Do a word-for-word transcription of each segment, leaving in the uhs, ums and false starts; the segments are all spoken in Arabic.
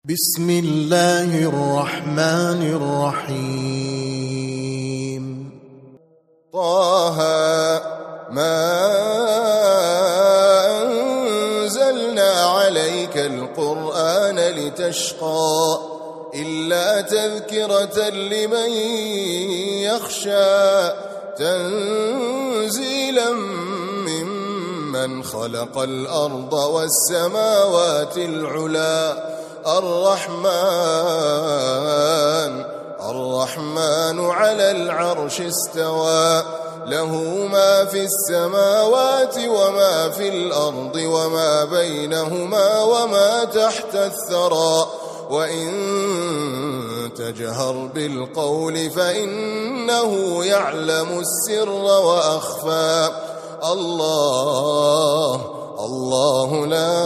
بسم الله الرحمن الرحيم. طه ما أنزلنا عليك القرآن لتشقى إلا تذكرة لمن يخشى تنزيلا ممن خلق الأرض والسماوات العلى الرحمن الرحمن على العرش استوى له ما في السماوات وما في الأرض وما بينهما وما تحت الثرى وإن تجهر بالقول فإنه يعلم السر وأخفى الله الله لا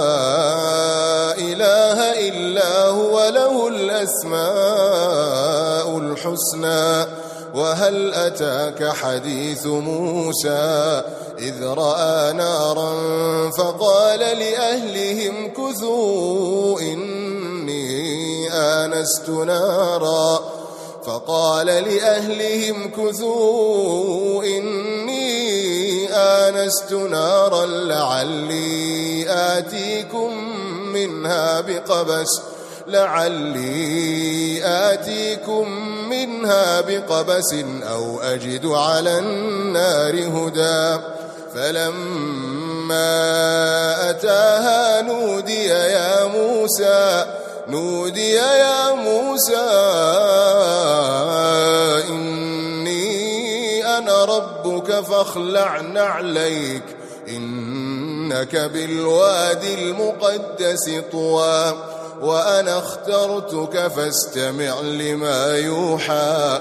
إله إلا هو له الأسماء الحسنى. وهل أتاك حديث موسى إذ رأى نارا فقال لأهلهم كثوا إني آنست نارا فقال لأهلهم كثوا إني آنست نارا لعلي آتيكم منها بقبس لعلي آتيكم منها بقبس أو أجد على النار هدى فلما أتاها نودي يا موسى نودي يا موسى إني أنا ربك فاخلع نعليك إنك بالوادي المقدس طوى وأنا اخترتك فاستمع لما يوحى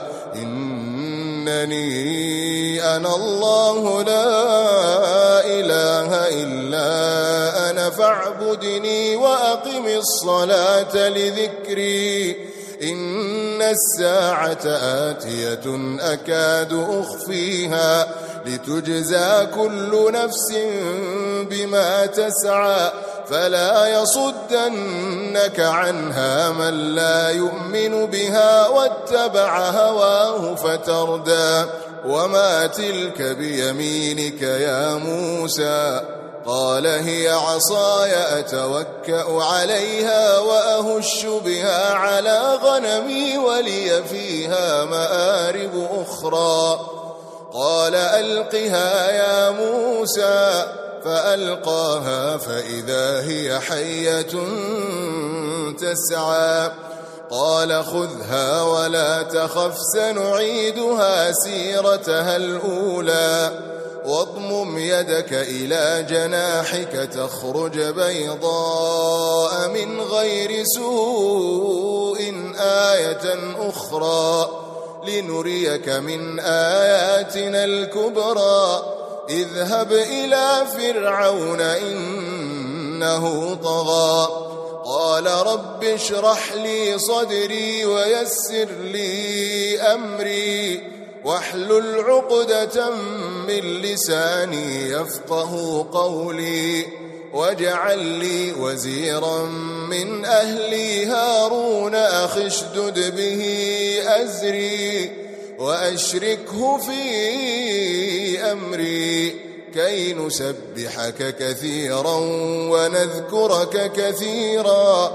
إنني أنا الله لا إله إلا أنا فاعبدني وأقم الصلاة لذكري إن الساعة آتية أكاد أخفيها لتجزى كل نفس بما تسعى فلا يصدنك عنها من لا يؤمن بها واتبع هواه فتردى وما تلك بيمينك يا موسى قال هي عصاي أتوكأ عليها وأهش بها على غنمي ولي فيها مآرب أخرى قال ألقها يا موسى فألقاها فإذا هي حية تسعى قال خذها ولا تخف سنعيدها سيرتها الأولى واضمم يدك إلى جناحك تخرج بيضاء من غير سوء آية أخرى لنريك من آياتنا الكبرى اذهب إلى فرعون إنه طغى قال رب اشرح لي صدري ويسر لي أمري واحلل عقدة من لساني يفقه قولي واجعل لي وزيرا من أهلي هارون أخي اشدد به أزري وأشركه في أمري كي نسبحك كثيرا ونذكرك كثيرا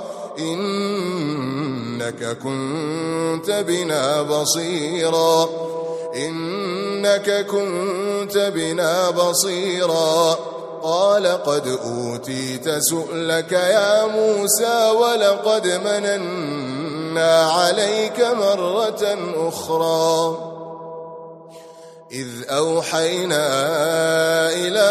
إنك كنت بنا بصيرا إنك كنت بنا بصيرا قال قد أوتيت سؤلك يا موسى ولقد مننا عليك مرة أخرى إذ أوحينا إلى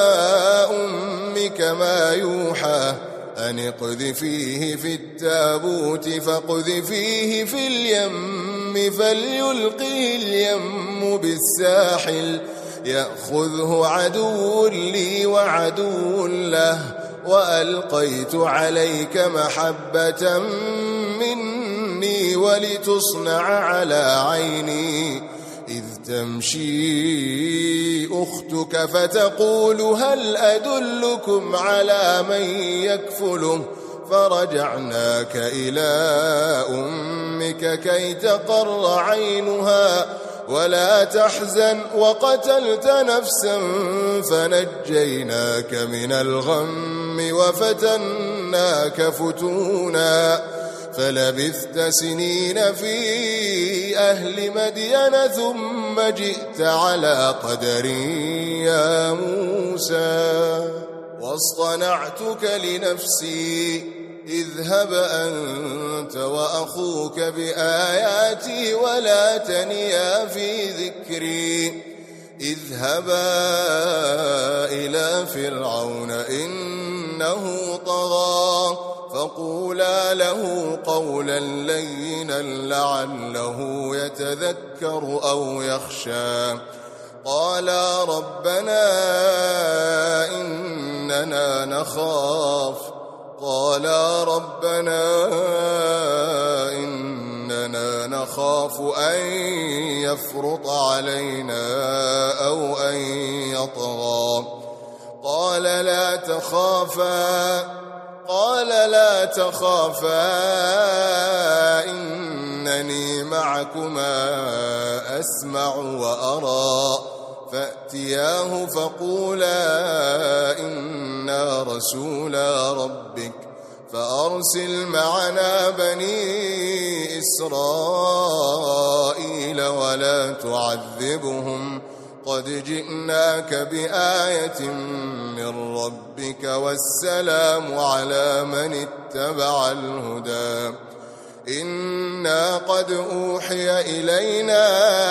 أمك ما يوحى أن اقذفيه في التابوت فاقذفيه في اليم فليلقه اليم بالساحل يأخذه عدو لي وعدو له وألقيت عليك محبة مني ولتصنع على عيني إذ تمشي أختك فتقول هل أدلكم على من يكفله فرجعناك إلى أمك كي تقر عينها ولا تحزن وقتلت نفسا فنجيناك من الغم وفتناك فتونا فلبثت سنين في أهل مدين ثم جئت على قدر يا موسى واصطنعتك لنفسي اذهب أنت وأخوك بآياتي ولا تنيا في ذكري اذهبا إلى فرعون إنه طغى فقولا له قولا لينا لعله يتذكر أو يخشى قالا ربنا إننا نخاف قالا ربنا إننا نخاف أن يفرط علينا أو أن يطغى قال لا تخافا قال لا تخافا إنني معكما أسمع وأرى فأتياه فقولا إنا رسولا ربك فأرسل معنا بني إسرائيل ولا تعذبهم قد جئناك بآية من ربك والسلام على من اتبع الهدى إنا قد أوحي إلينا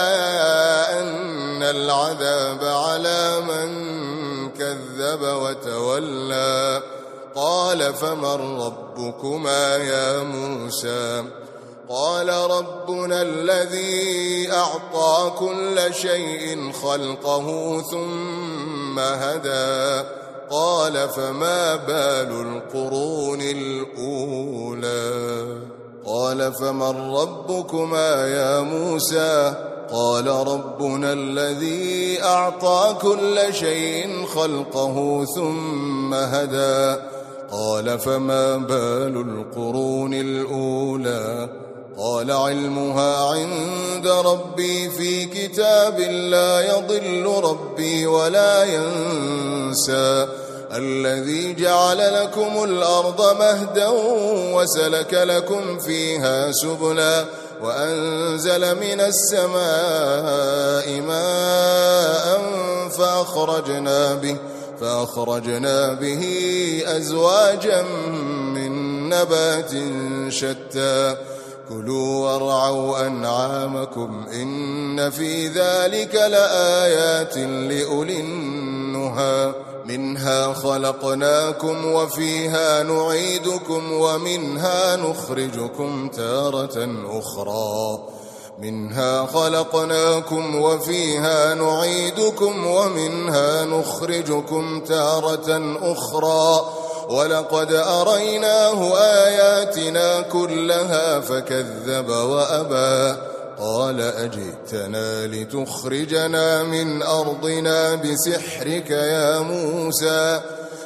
أن العذاب على من كذب وتولى قال فمن ربكما يا موسى قال ربنا الذي أعطى كل شيء خلقه ثم هدى قال فما بال القرون الأولى قال فمن ربكما يا موسى قال ربنا الذي أعطى كل شيء خلقه ثم هدى قال فما بال القرون الأولى قال علمها عند ربي في كتاب لا يضل ربي ولا ينسى الذي جعل لكم الأرض مهدا وسلك لكم فيها سبلا وأنزل من السماء ماء فأخرجنا به فأخرجنا به أزواجا من نبات شتى كلوا وارعوا أنعامكم إن في ذلك لآيات لأولي النهى منها خلقناكم وفيها نعيدكم ومنها نخرجكم تارة أخرى منها خلقناكم وفيها نعيدكم ومنها نخرجكم تارة أخرى ولقد أريناه آياتنا كلها فكذب وأبى قال أجئتنا لتخرجنا من أرضنا بسحرك يا موسى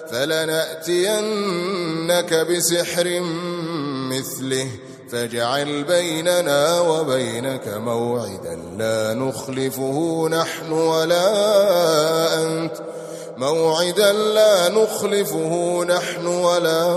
فلنأتينك بسحر مثله فاجعل بيننا وبينك موعدا لا نخلفه نحن ولا أنت موعدا لا نخلفه نحن ولا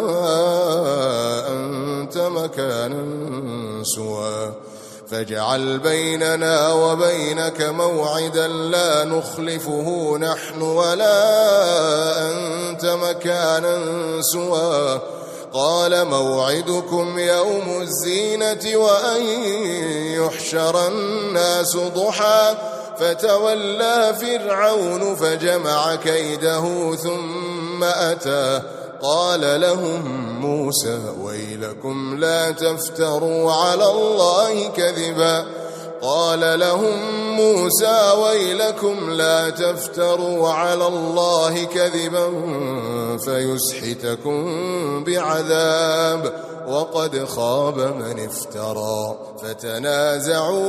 أنت مكانا سوى فاجعل بيننا وبينك موعدا لا نخلفه نحن ولا أنت مكانا سوى قال موعدكم يوم الزينة وأن يحشر الناس ضحى فتولى فرعون فجمع كيده ثم أتى قال لهم موسى ويلكم لا تفتروا على الله كذبا قال لهم موسى ويلكم لا تفتروا على الله كذبا فيسحتكم بعذاب وقد خاب من افترى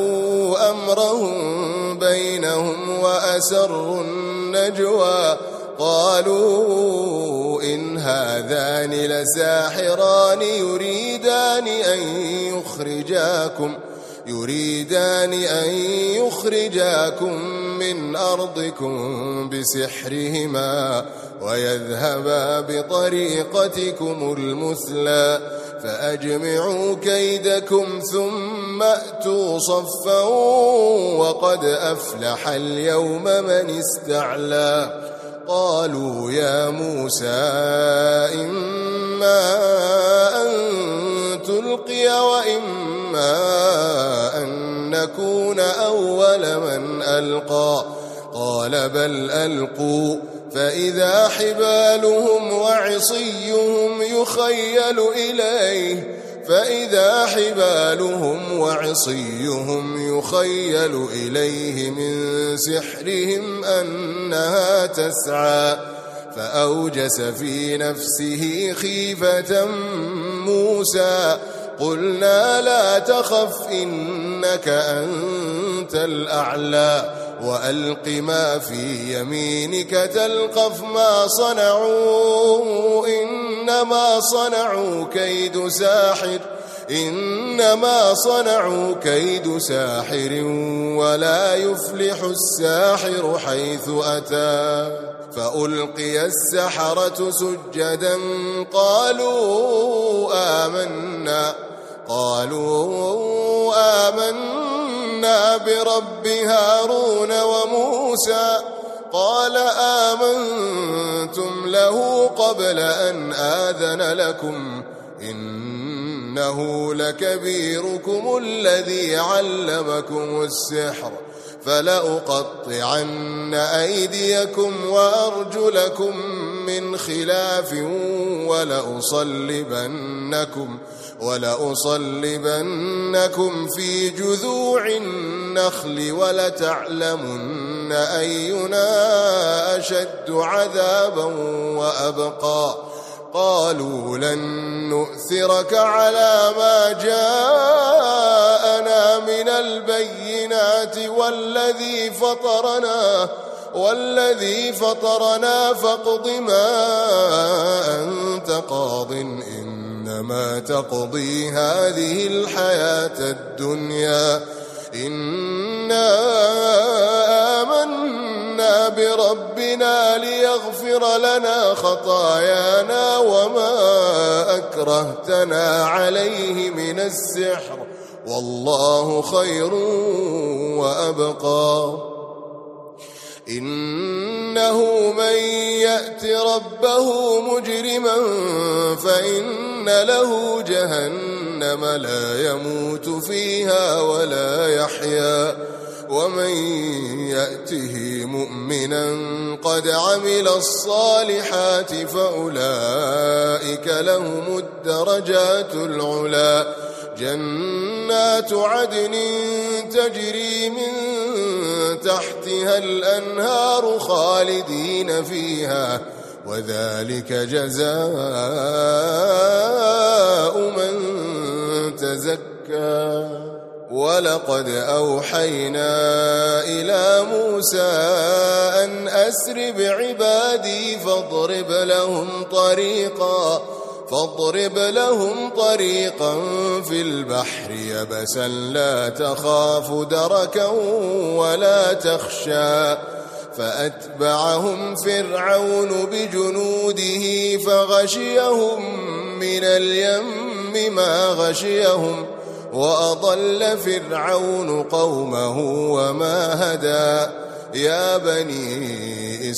فتنازعوا أمرهم بينهم وأسروا النجوى قالوا إن هذان لساحران يريدان أن يخرجاكم يريدان أن يخرجاكم من أرضكم بسحرهما ويذهبا بطريقتكم المثلى فأجمعوا كيدكم ثم أتوا صفا وقد أفلح اليوم من استعلى. قالوا يا موسى إما أن تلقي وإما أن نكون أول من ألقى قال بل ألقوا فإذا حبالهم وعصيهم يخيل إليه فإذا حبالهم وعصيهم يخيل إليه من سحرهم أنها تسعى فأوجس في نفسه خيفة موسى قلنا لا تخف إنك أنت الأعلى وألق ما في يمينك تلقف ما صنعوا إنما صنعوا كيد ساحر إنما صنعوا كيد ساحر ولا يفلح الساحر حيث أتى. فألقي السحرة سجدا قالوا آمنا قالوا آمنا برب هارون وموسى قال آمنتم له قبل أن آذن لكم إنه لكبيركم الذي علمكم السحر فلأقطعن أيديكم وأرجلكم من خلاف ولأصلبنكم ولأصلبنكم في جذوع النخل ولتعلمن أينا أشد عذابا وأبقى. قالوا لن نؤثرك على ما جاءنا من البينات والذي فطرنا والذي فطرنا فاقض ما أنت قاض إنما تقضي هذه الحياة الدنيا إنا آمنا بربنا ليغفر لنا خطايانا وما أكرهتنا عليه من السحر والله خير وأبقى. إنه من يأت ربه مجرما فإن له جهنم لا يموت فيها ولا يحيا ومن يأته مؤمنا قد عمل الصالحات فأولئك لهم الدرجات العلا جنات عدن تجري من تحتها الأنهار خالدين فيها وذلك جزاء من تزكى. ولقد أوحينا إلى موسى أن أسر بعبادي فاضرب لهم طريقا فاضرب لهم طريقا في البحر يبسا لا تخاف دركا ولا تخشى فأتبعهم فرعون بجنوده فغشيهم من اليم ما غشيهم وأضل فرعون قومه وما هدى. يا بني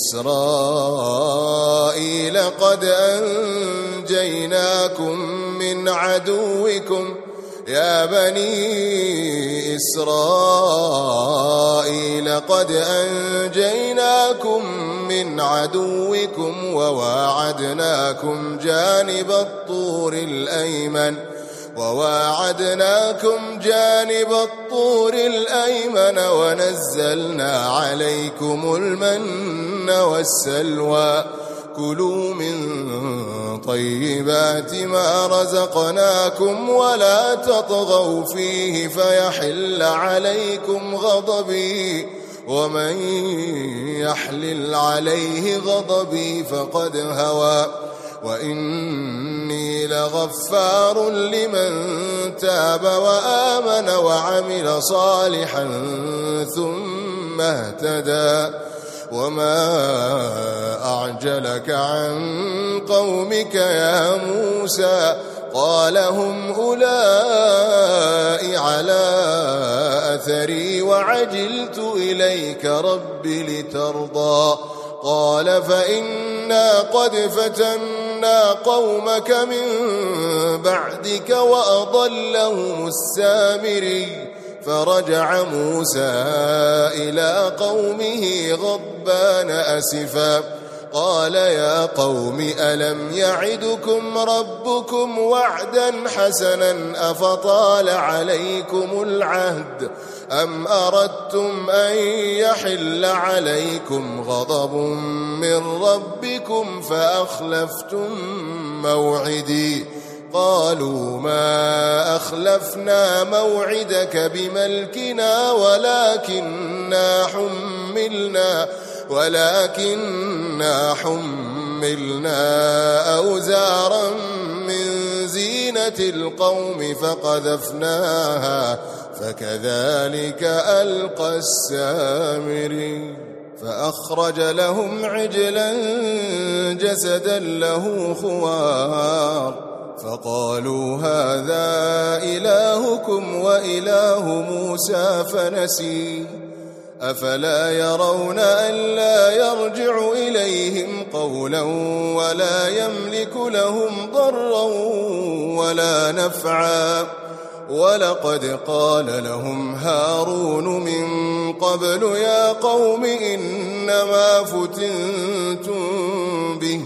إسرائيل قد أنجيناكم من عدوكم يا بني إسرائيل قد أنجيناكم من عدوكم وواعدناكم جانب الطور الأيمن وواعدناكم جانب الطور الأيمن ونزلنا عليكم المن والسلوى كلوا من طيبات ما رزقناكم ولا تطغوا فيه فيحل عليكم غضبي ومن يحلل عليه غضبي فقد هوى وإني لغفار لمن تاب وآمن وعمل صالحا ثم اهتدى وما أعجلك عن قومك يا موسى قال هم أولئك على أثري وعجلت إليك رب لترضى قال فإنا قد فتنا قومك من بعدك وأضلهم السامري فرجع موسى إلى قومه غضبان أسفا قال يا قوم ألم يعدكم ربكم وعدا حسنا أفطال عليكم العهد أم أردتم أن يحل عليكم غضب من ربكم فأخلفتم موعدي قالوا ما أخلفنا موعدك بملكنا ولكننا حملنا ولكننا حملنا أوزارا من زينة القوم فقذفناها فكذلك ألقى السامري فأخرج لهم عجلا جسدا له خوار فقالوا هذا إلهكم وإله موسى فنسي أفلا يرون ألا يرجع إليهم قولا ولا يملك لهم ضرا ولا نفعا ولقد قال لهم هارون من قبل يا قوم إنما فتنتم به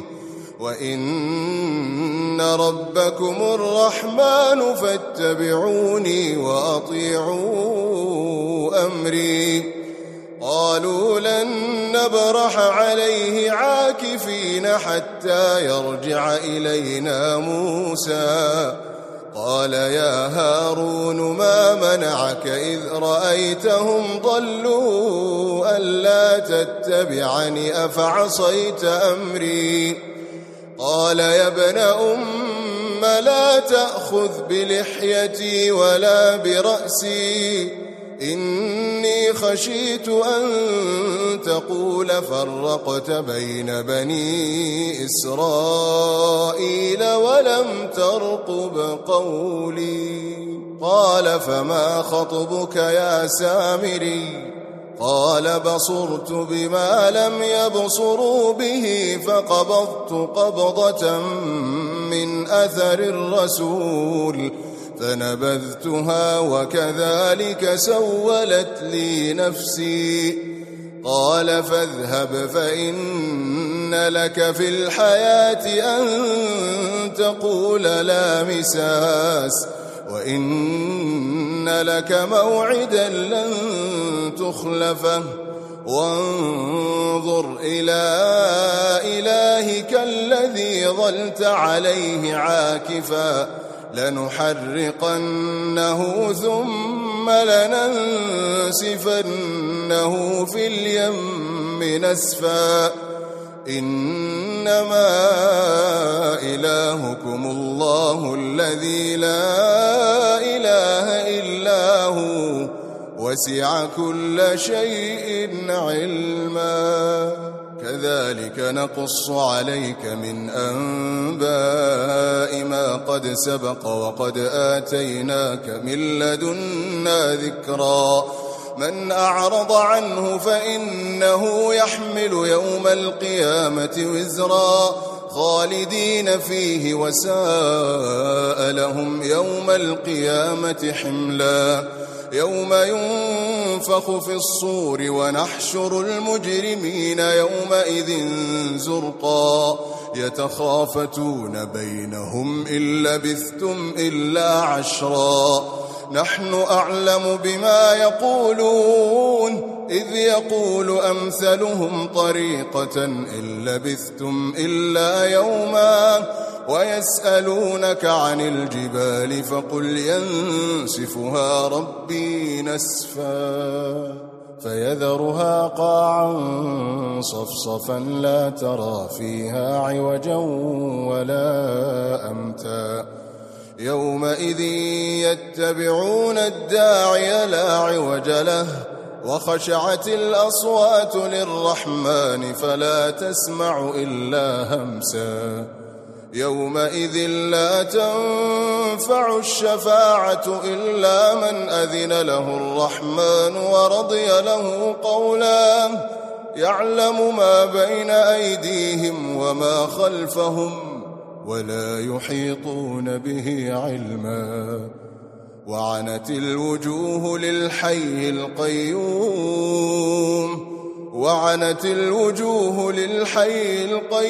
وإن ربكم الرحمن فاتبعوني وأطيعوا أمري قالوا لن نبرح عليه عاكفين حتى يرجع إلينا موسى قال يا هارون ما منعك إذ رأيتهم ضلوا ألا تتبعني أفعصيت أمري قال يا ابن أم لا تأخذ بلحيتي ولا برأسي إني خشيت أن تقول فرقت بين بني إسرائيل ولم ترقب قولي قال فما خطبك يا سامري قال بصرت بما لم يبصروا به فقبضت قبضة من أثر الرسول فنبذتها وكذلك سولت لي نفسي قال فاذهب فإن لك في الحياة أن تقول لا مساس وإن لك موعدا لن تخلفه وانظر إلى إلهك الذي ظلت عليه عاكفا لنحرقنه ثم لننسفنه في اليم نسفا إنما إلهكم الله الذي لا إله إلا هو وسع كل شيء علما كذلك نقص عليك من أنباء ما قد سبق وقد آتيناك من لدنا ذكرا من أعرض عنه فإنه يحمل يوم القيامة وزرا خالدين فيه وساء لهم يوم القيامة حملا يوم ينفخ في الصور ونحشر المجرمين يومئذ زرقا يتخافتون بينهم إن لبثتم إلا عشرا نحن أعلم بما يقولون إذ يقول أمثلهم طريقة إن لبثتم إلا يوما ويسألونك عن الجبال فقل ينسفها ربي نسفا فيذرها قاعا صفصفا لا ترى فيها عوجا ولا أمتا يومئذ يتبعون الداعي لا عوج له وخشعت الأصوات للرحمن فلا تسمع إلا همسا يومئذ لا تنفع الشفاعة إلا من أذن له الرحمن ورضي له قولا يعلم ما بين أيديهم وما خلفهم ولا يحيطون به علما وعنت الوجوه للحي القيوم وعنت الوجوه للحي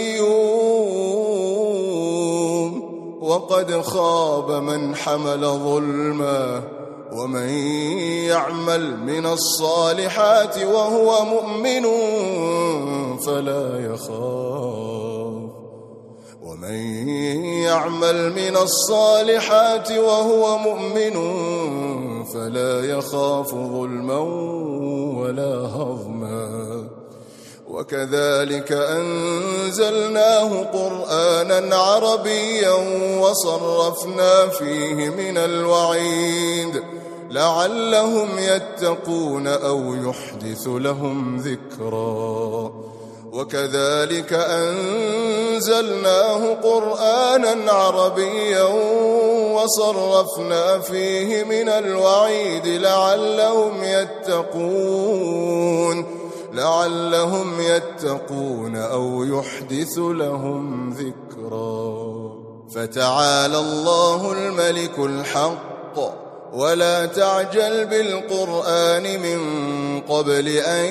القيوم وقد خاب من حمل ظلما ومن يعمل من الصالحات وهو مؤمن فلا يخاف ومن يعمل من الصالحات وهو مؤمن فلا يخاف ظلما ولا هضما وكذلك أنزلناه قرآنا عربيا وصرفنا فيه من الوعيد لعلهم يتقون أو يحدث لهم ذكرا وكذلك أنزلناه قرآنا عربيا وصرفنا فيه من الوعيد لعلهم يتقون لعلهم يتقون أو يحدث لهم ذكرا فتعالى الله الملك الحق ولا تعجل بالقرآن من قبل أن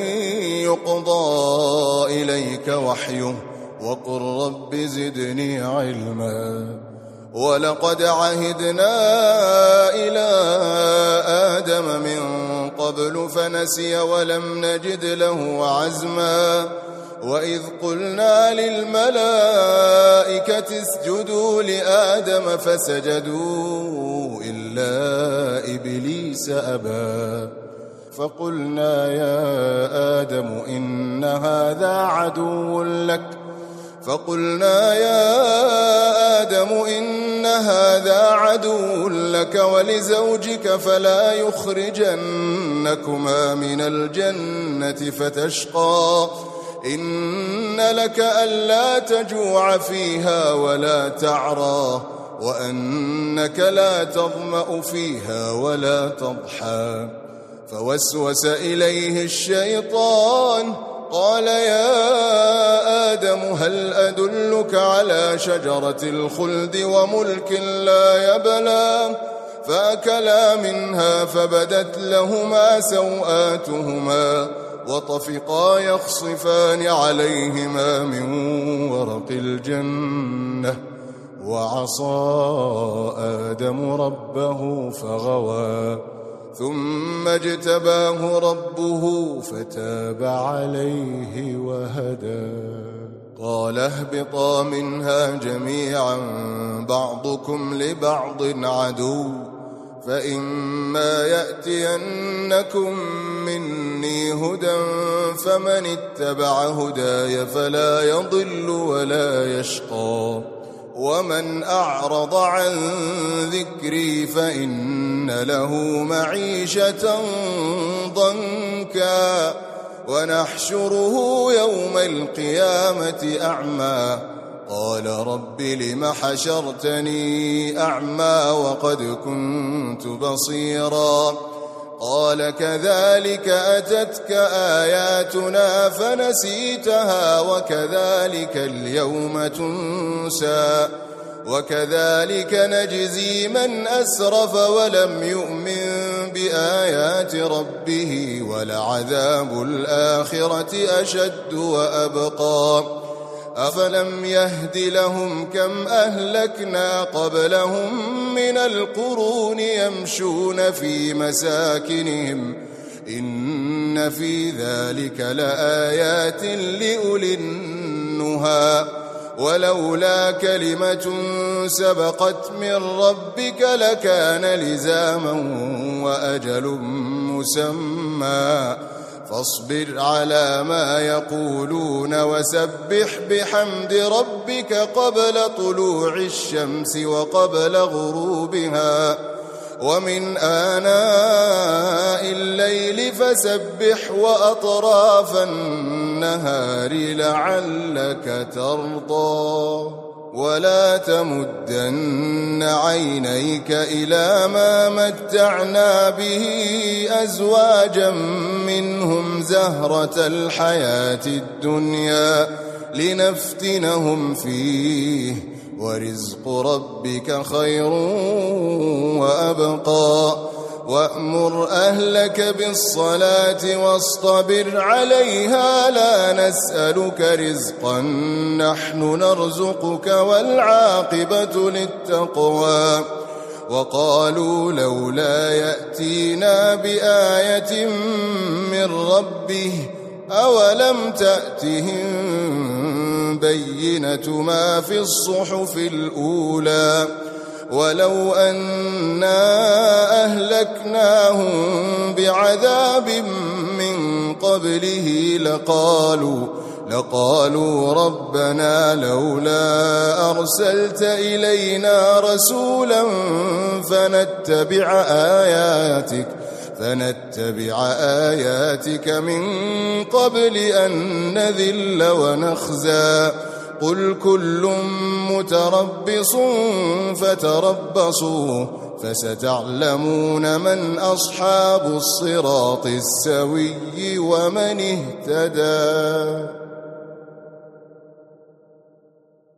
يقضى إليك وحيه وقل رب زدني علما ولقد عهدنا إلى آدم من قبل فنسي ولم نجد له عزما وإذ قلنا للملائكة اسجدوا لآدم فسجدوا إلا إبليس أبى فقلنا يا آدم إن هذا عدو لك فقلنا يا آدم إن هذا عدو لك ولزوجك فلا يخرجنكما من الجنة فتشقى إن لك ألا تجوع فيها ولا تعرى وأنك لا تظمأ فيها ولا تضحى فوسوس إليه الشيطان قال يا آدم هل أدلك على شجرة الخلد وملك لا يبلى فأكلا منها فبدت لهما سوآتهما وطفقا يخصفان عليهما من ورق الجنة وعصى آدم ربه فغوى ثم اجتباه ربه فتاب عليه وهدى قال اهبطا منها جميعا بعضكم لبعض عدو فإما يأتينكم مني هدى فمن اتبع هداي فلا يضل ولا يشقى ومن أعرض عن ذكري فإن له معيشة ضنكا ونحشره يوم القيامة أعمى قال رب لم حشرتني أعمى وقد كنت بصيرا قال كذلك أتتك آياتنا فنسيتها وكذلك اليوم تنسى وكذلك نجزي من أسرف ولم يؤمن بآيات ربه ولعذاب الآخرة أشد وأبقى أفلم يهد لهم كم أهلكنا قبلهم من القرون يمشون في مساكنهم إن في ذلك لآيات لأولي النهى ولولا كلمة سبقت من ربك لكان لزاما وأجل مسمى فاصبر على ما يقولون وسبح بحمد ربك قبل طلوع الشمس وقبل غروبها ومن آناء الليل فسبح وأطراف النهار لعلك ترضى ولا تمدن عينيك إلى ما متعنا به أزواجا منهم زهرة الحياة الدنيا لنفتنهم فيه ورزق ربك خير وأبقى وأمر أهلك بالصلاة واصطبر عليها لا نسألك رزقا نحن نرزقك والعاقبة للتقوى وقالوا لولا يأتينا بآية من ربه أولم تأتهم بينة ما في الصحف الأولى ولو أنا أهلكناهم بعذاب من قبله لقالوا لقالوا ربنا لولا أرسلت إلينا رسولا فنتبع آياتك فنتبع آياتك من قبل أن نذل ونخزى قل كل متربص فتربصوا فستعلمون من أصحاب الصراط السوي ومن اهتدى.